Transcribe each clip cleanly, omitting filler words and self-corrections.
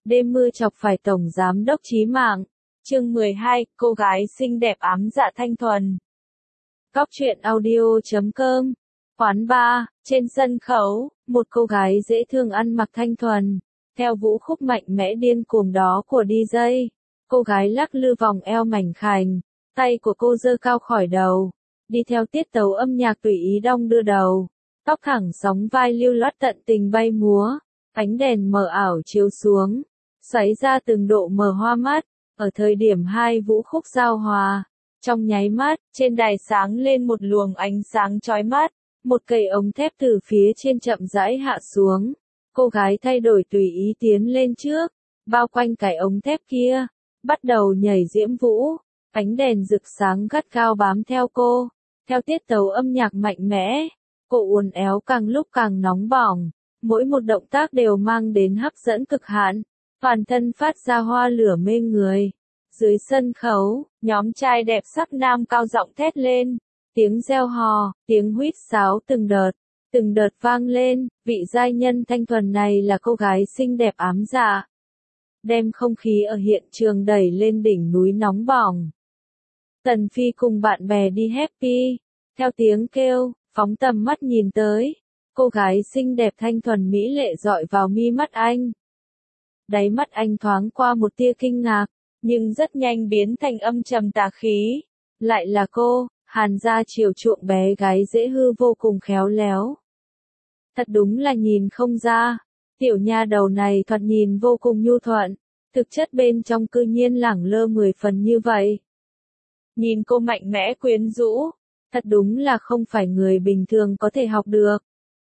Đêm mưa chọc phải tổng giám đốc chí mạng. Chương 12, cô gái xinh đẹp ám dạ thanh thuần. Cóc truyện audio.com. Quán bar, trên sân khấu, một cô gái dễ thương ăn mặc thanh thuần, theo vũ khúc mạnh mẽ điên cuồng đó của DJ. Cô gái lắc lư vòng eo mảnh khảnh, tay của cô giơ cao khỏi đầu, đi theo tiết tấu âm nhạc tùy ý đong đưa đầu, tóc thẳng sóng vai lưu loát tận tình bay múa, ánh đèn mờ ảo chiếu xuống, xoáy ra từng độ mờ hoa mắt. Ở thời điểm hai vũ khúc giao hòa, trong nháy mắt, trên đài sáng lên một luồng ánh sáng chói mắt, một cây ống thép từ phía trên chậm rãi hạ xuống. Cô gái thay đổi tùy ý tiến lên trước, bao quanh cái ống thép kia, bắt đầu nhảy diễm vũ, ánh đèn rực sáng gắt gao bám theo cô, theo tiết tấu âm nhạc mạnh mẽ. Cô uốn éo càng lúc càng nóng bỏng, mỗi một động tác đều mang đến hấp dẫn cực hạn, toàn thân phát ra hoa lửa mê người. Dưới sân khấu, nhóm trai đẹp sắc nam cao giọng thét lên, tiếng reo hò, tiếng huýt sáo từng đợt vang lên. Vị giai nhân thanh thuần này là cô gái xinh đẹp ám dạ, đem không khí ở hiện trường đẩy lên đỉnh núi nóng bỏng. Tần Phi cùng bạn bè đi happy, theo tiếng kêu, phóng tầm mắt nhìn tới, cô gái xinh đẹp thanh thuần mỹ lệ dọi vào mi mắt anh. Đáy mắt anh thoáng qua một tia kinh ngạc, nhưng rất nhanh biến thành âm trầm tà khí. Lại là cô, Hàn gia chiều chuộng bé gái dễ hư vô cùng khéo léo. Thật đúng là nhìn không ra, tiểu nha đầu này thoạt nhìn vô cùng nhu thuận, thực chất bên trong cư nhiên lẳng lơ 10 phần như vậy. Nhìn cô mạnh mẽ quyến rũ, thật đúng là không phải người bình thường có thể học được.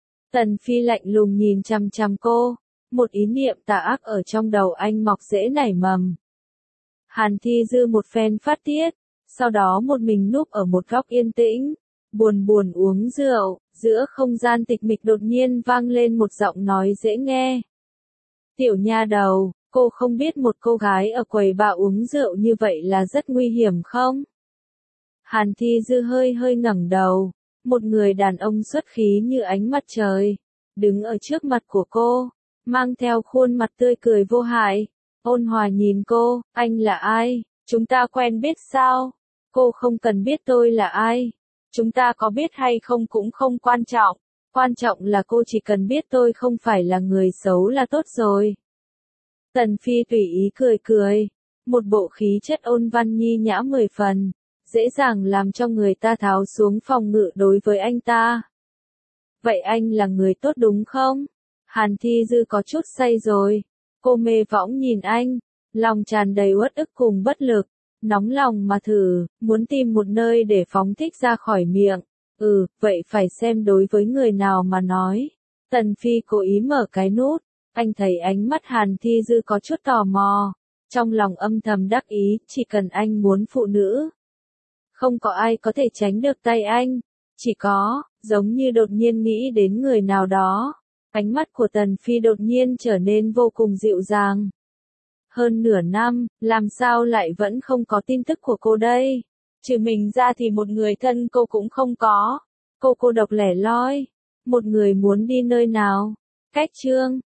Tần Phi lạnh lùng nhìn chằm chằm cô, một ý niệm tà ác ở trong đầu anh mọc rễ nảy mầm. Hàn Thi Dư một phen phát tiết, sau đó một mình núp ở một góc yên tĩnh, buồn buồn uống rượu. Giữa không gian tịch mịch đột nhiên vang lên một giọng nói dễ nghe. Tiểu nha đầu, cô không biết một cô gái ở quầy bar uống rượu như vậy là rất nguy hiểm không? Hàn Thi Dư hơi ngẩng đầu, một người đàn ông xuất khí như ánh mặt trời, đứng ở trước mặt của cô, mang theo khuôn mặt tươi cười vô hại, ôn hòa nhìn cô. Anh là ai? Chúng ta quen biết sao? Cô không cần biết tôi là ai. Chúng ta có biết hay không cũng không quan trọng. Quan trọng là cô chỉ cần biết tôi không phải là người xấu là tốt rồi. Tần Phi tùy ý cười, một bộ khí chất ôn văn nhi nhã 10 phần, dễ dàng làm cho người ta tháo xuống phòng ngự đối với anh ta. Vậy anh là người tốt đúng không? Hàn Thi Dư có chút say rồi. Cô mê võng nhìn anh, lòng tràn đầy uất ức cùng bất lực, nóng lòng mà thử, muốn tìm một nơi để phóng thích ra khỏi miệng. Vậy phải xem đối với người nào mà nói. Tần Phi cố ý mở cái nút, anh thấy ánh mắt Hàn Thi Dư có chút tò mò, trong lòng âm thầm đắc ý, chỉ cần anh muốn phụ nữ, không có ai có thể tránh được tay anh. Chỉ có, giống như đột nhiên nghĩ đến người nào đó, ánh mắt của Tần Phi đột nhiên trở nên vô cùng dịu dàng. Hơn nửa năm, làm sao lại vẫn không có tin tức của cô đây? Trừ mình ra thì một người thân cô cũng không có. Cô độc lẻ loi. Một người muốn đi nơi nào? Cách chương.